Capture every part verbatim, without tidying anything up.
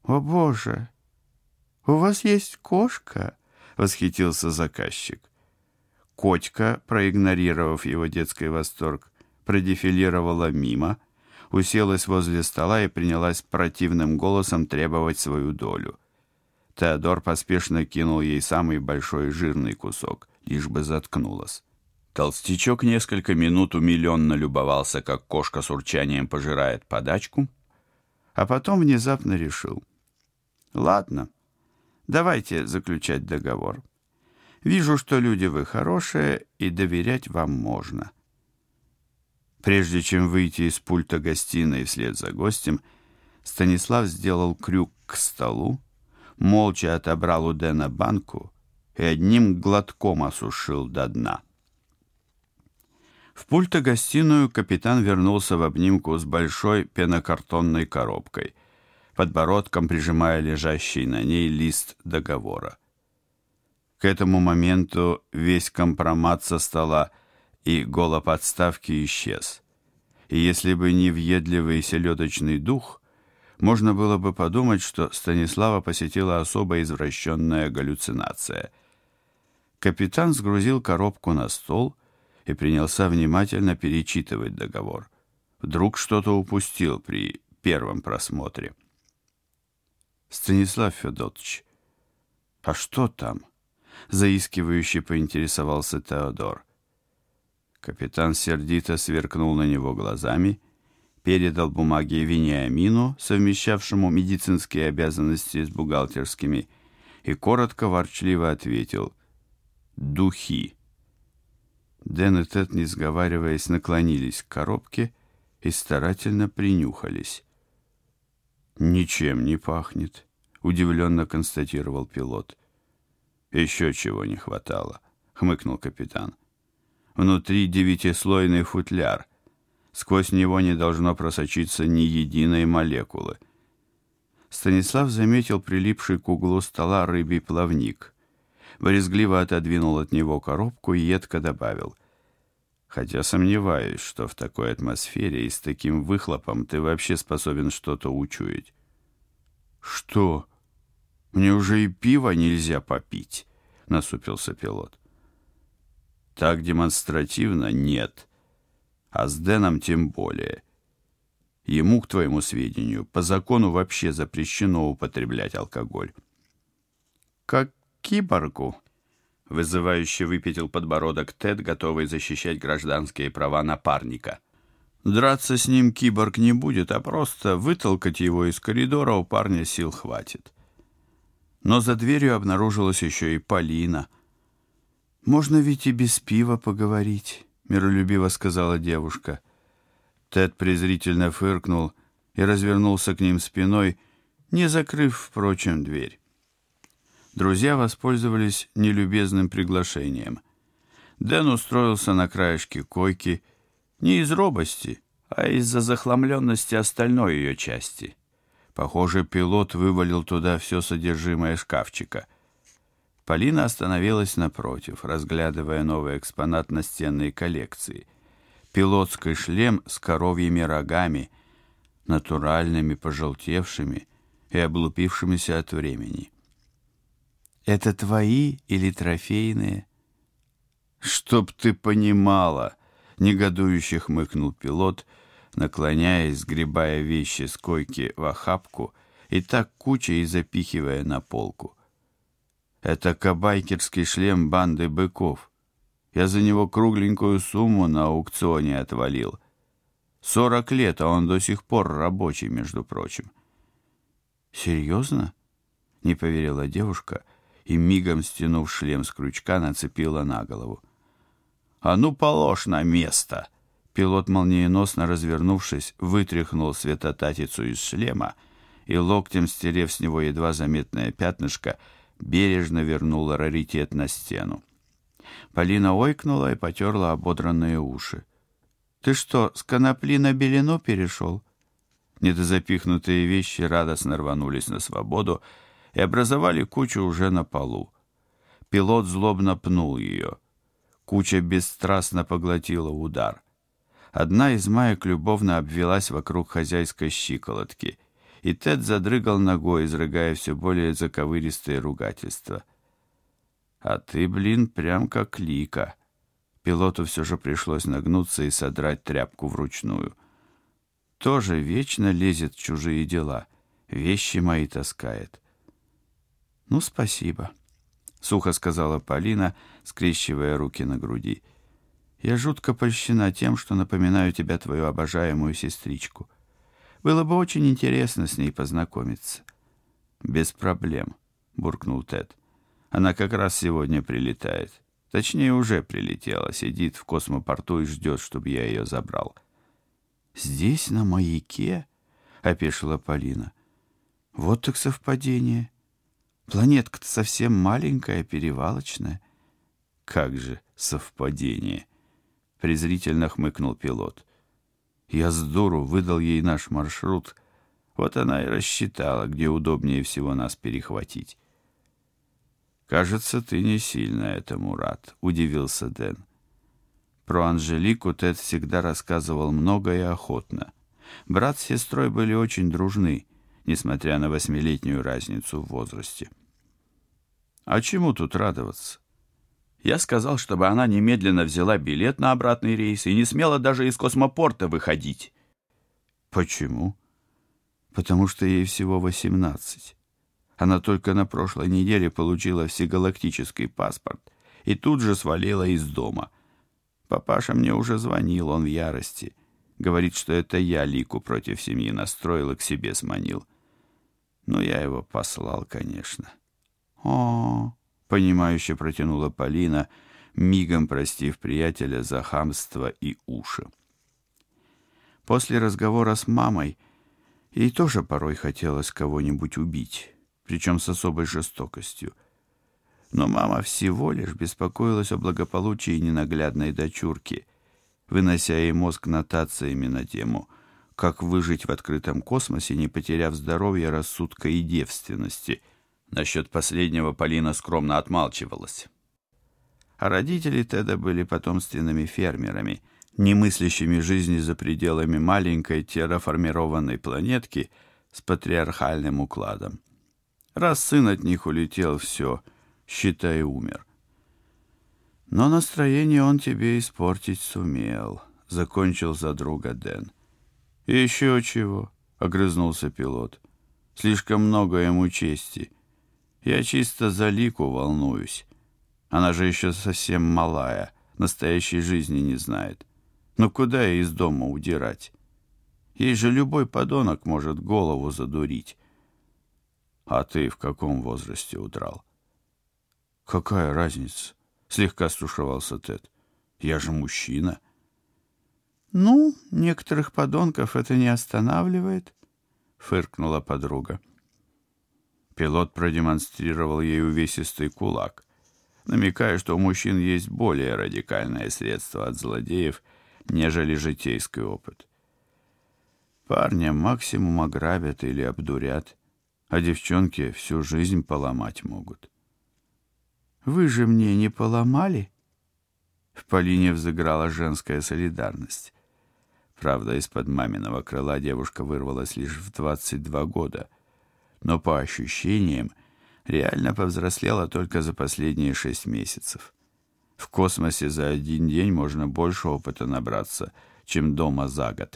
«О, Боже! У вас есть кошка?» — восхитился заказчик. Котька, проигнорировав его детский восторг, продефилировала мимо, уселась возле стола и принялась противным голосом требовать свою долю. Теодор поспешно кинул ей самый большой жирный кусок, лишь бы заткнулась. Толстячок несколько минут умиленно любовался, как кошка с урчанием пожирает подачку, а потом внезапно решил: «Ладно, давайте заключать договор. Вижу, что люди вы хорошие, и доверять вам можно». Прежде чем выйти из пульта гостиной вслед за гостем, Станислав сделал крюк к столу, молча отобрал у Дэна банку и одним глотком осушил до дна. В пульто-гостиную капитан вернулся в обнимку с большой пенокартонной коробкой, подбородком прижимая лежащий на ней лист договора. К этому моменту весь компромат со стола и голоподставки исчез, и если бы не въедливый селедочный дух, можно было бы подумать, что Станислава посетила особо извращенная галлюцинация. Капитан сгрузил коробку на стол и принялся внимательно перечитывать договор. Вдруг что-то упустил при первом просмотре. «Станислав Федотович, а что там?» — заискивающе поинтересовался Теодор. Капитан сердито сверкнул на него глазами, передал бумаги Вениамину, совмещавшему медицинские обязанности с бухгалтерскими, и коротко ворчливо ответил: «Духи». Дэн и Тед, не сговариваясь, наклонились к коробке и старательно принюхались. «Ничем не пахнет», — удивленно констатировал пилот. «Еще чего не хватало», — хмыкнул капитан. «Внутри девятислойный футляр. Сквозь него не должно просочиться ни единой молекулы». Станислав заметил прилипший к углу стола рыбий плавник. Брезгливо отодвинул от него коробку и едко добавил: «Хотя сомневаюсь, что в такой атмосфере и с таким выхлопом ты вообще способен что-то учуять». «Что? Мне уже и пиво нельзя попить», — насупился пилот. «Так демонстративно нет, а с Дэном тем более. Ему, к твоему сведению, по закону вообще запрещено употреблять алкоголь». «Как киборгу», — вызывающе выпятил подбородок Тед, готовый защищать гражданские права напарника. «Драться с ним киборг не будет, а просто вытолкать его из коридора у парня сил хватит». Но за дверью обнаружилась еще и Полина. «Можно ведь и без пива поговорить», — миролюбиво сказала девушка. Тед презрительно фыркнул и развернулся к ним спиной, не закрыв, впрочем, дверь. Друзья воспользовались нелюбезным приглашением. Дэн устроился на краешке койки не из робости, а из-за захламленности остальной ее части. Похоже, пилот вывалил туда все содержимое шкафчика. Полина остановилась напротив, разглядывая новый экспонат настенной коллекции. Пилотский шлем с коровьими рогами, натуральными, пожелтевшими и облупившимися от времени. «Это твои или трофейные?» «Чтоб ты понимала!» — негодующе хмыкнул пилот, наклоняясь, сгребая вещи с койки в охапку и так кучей запихивая на полку. «Это кабайкерский шлем банды быков. Я за него кругленькую сумму на аукционе отвалил. Сорок лет, а он до сих пор рабочий, между прочим». «Серьезно?» — не поверила девушка и, мигом стянув шлем с крючка, нацепила на голову. «А ну, положь на место!» Пилот, молниеносно развернувшись, вытряхнул светотатицу из шлема и, локтем стерев с него едва заметное пятнышко, бережно вернул раритет на стену. Полина ойкнула и потерла ободранные уши. «Ты что, с конопли на белину перешел?» Недозапихнутые вещи радостно рванулись на свободу и образовали кучу уже на полу. Пилот злобно пнул ее. Куча бесстрастно поглотила удар. Одна из маек любовно обвелась вокруг хозяйской щиколотки, и Тед задрыгал ногой, изрыгая все более заковыристые ругательства. «А ты, блин, прям как Лика». Пилоту все же пришлось нагнуться и содрать тряпку вручную. «Тоже вечно лезет в чужие дела, вещи мои таскает». «Ну, спасибо», — сухо сказала Полина, скрещивая руки на груди. «Я жутко польщена тем, что напоминаю тебя, твою обожаемую сестричку. Было бы очень интересно с ней познакомиться». «Без проблем», — буркнул Тед. «Она как раз сегодня прилетает. Точнее, уже прилетела, сидит в космопорту и ждет, чтобы я ее забрал». «Здесь, на маяке?» — опешила Полина. «Вот так совпадение. Планетка-то совсем маленькая, перевалочная». «Как же совпадение!» — презрительно хмыкнул пилот. «Я с дуру выдал ей наш маршрут. Вот она и рассчитала, где удобнее всего нас перехватить». «Кажется, ты не сильно этому рад», — удивился Дэн. Про Анжелику Тед всегда рассказывал много и охотно. Брат с сестрой были очень дружны, несмотря на восьмилетнюю разницу в возрасте. «А чему тут радоваться? Я сказал, чтобы она немедленно взяла билет на обратный рейс и не смела даже из космопорта выходить». «Почему?» «Потому что ей всего восемнадцать. Она только на прошлой неделе получила всегалактический паспорт и тут же свалила из дома. Папаша мне уже звонил, он в ярости. Говорит, что это я Лику против семьи настроил и к себе сманил. Ну, я его послал, конечно». «О-о-о», понимающе протянула Полина, мигом простив приятеля за хамство и уши. После разговора с мамой ей тоже порой хотелось кого-нибудь убить, причем с особой жестокостью. Но мама всего лишь беспокоилась о благополучии ненаглядной дочурки, вынося ей мозг нотациями на тему «Как выжить в открытом космосе, не потеряв здоровья, рассудка и девственности». Насчет последнего Полина скромно отмалчивалась. А родители Теда были потомственными фермерами, не мыслящими жизни за пределами маленькой терраформированной планетки с патриархальным укладом. Раз сын от них улетел, все, считай, умер. «Но настроение он тебе испортить сумел», — закончил за друга Дэн. «Еще чего», — огрызнулся пилот. «Слишком много ему чести. Я чисто за Лику волнуюсь. Она же еще совсем малая, настоящей жизни не знает. Но куда ей из дома удирать? Ей же любой подонок может голову задурить». «А ты в каком возрасте удрал?» «Какая разница?» — слегка стушевался Тед. «Я же мужчина». «Ну, некоторых подонков это не останавливает», — фыркнула подруга. Пилот продемонстрировал ей увесистый кулак, намекая, что у мужчин есть более радикальное средство от злодеев, нежели житейский опыт. Парня максимум ограбят или обдурят, а девчонки всю жизнь поломать могут. «Вы же мне не поломали?» В Полине взыграла женская солидарность. Правда, из-под маминого крыла девушка вырвалась лишь в двадцать два года, но по ощущениям реально повзрослела только за последние шесть месяцев. В космосе за один день можно больше опыта набраться, чем дома за год.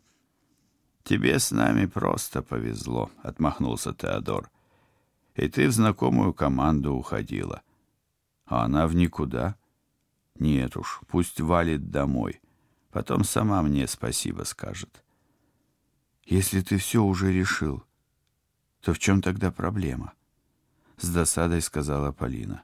«Тебе с нами просто повезло», — отмахнулся Теодор. «И ты в знакомую команду уходила. А она в никуда. Нет уж, пусть валит домой. Потом сама мне спасибо скажет». «Если ты все уже решил, то в чем тогда проблема?» С досадой сказала Полина.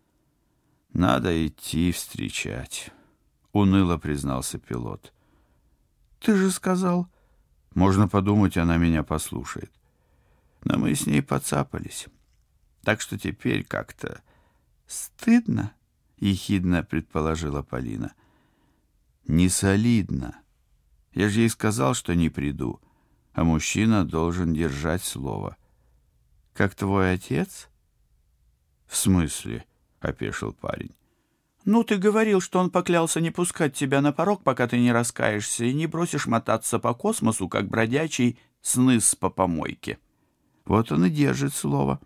«Надо идти встречать», — уныло признался пилот. «Ты же сказал...» «Можно подумать, она меня послушает. Но мы с ней поцапались. Так что теперь как-то стыдно», — ехидно предположила Полина. «Не солидно. Я же ей сказал, что не приду, а мужчина должен держать слово. Как твой отец?» «В смысле?» — опешил парень. «Ну, ты говорил, что он поклялся не пускать тебя на порог, пока ты не раскаешься, и не бросишь мотаться по космосу, как бродячий сныс по помойке. Вот он и держит слово.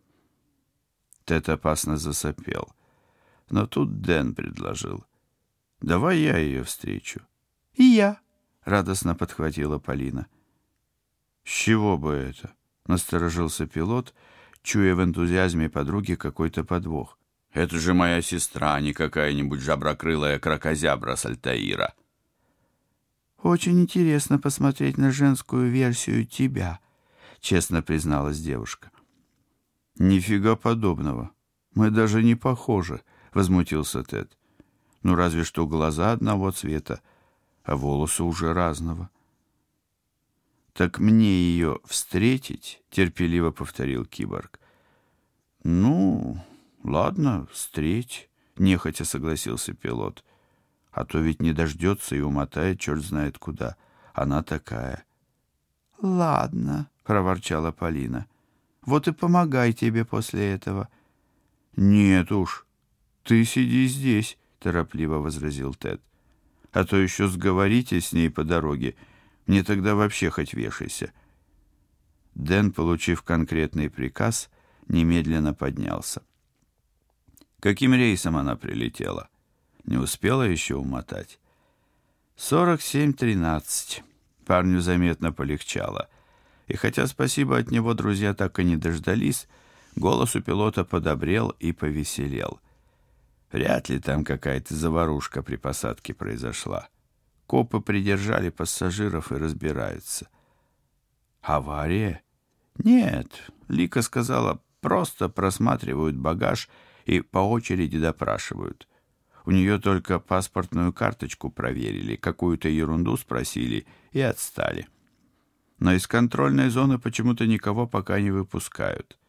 Тед опасно засопел. Но тут Дэн предложил: «Давай я ее встречу». «И я», — радостно подхватила Полина. «С чего бы это?» — насторожился пилот, чуя в энтузиазме подруги какой-то подвох. «Это же моя сестра, а не какая-нибудь жаброкрылая кракозябра с Альтаира». «Очень интересно посмотреть на женскую версию тебя», — честно призналась девушка. «Нифига подобного. Мы даже не похожи», — возмутился Тед. «Ну, разве что глаза одного цвета, а волосы уже разного». «Так мне ее встретить?» — терпеливо повторил киборг. «Ну, ладно, встреть», — нехотя согласился пилот. «А то ведь не дождется и умотает черт знает куда. Она такая». «Ладно», — проворчала Полина. «Вот и помогай тебе после этого». «Нет уж, ты сиди здесь», — торопливо возразил Тед. «А то еще сговоритесь с ней по дороге. Мне тогда вообще хоть вешайся». Дэн, получив конкретный приказ, немедленно поднялся. «Каким рейсом она прилетела? Не успела еще умотать?» «Сорок семь тринадцать». Парню заметно полегчало. И хотя спасибо от него друзья так и не дождались, голос у пилота подобрел и повеселел. Вряд ли там какая-то заварушка при посадке произошла. Копы придержали пассажиров и разбираются. «Авария?» «Нет», — Лика сказала, просто просматривают багаж и по очереди допрашивают. У нее только паспортную карточку проверили, какую-то ерунду спросили и отстали. Но из контрольной зоны почему-то никого пока не выпускают.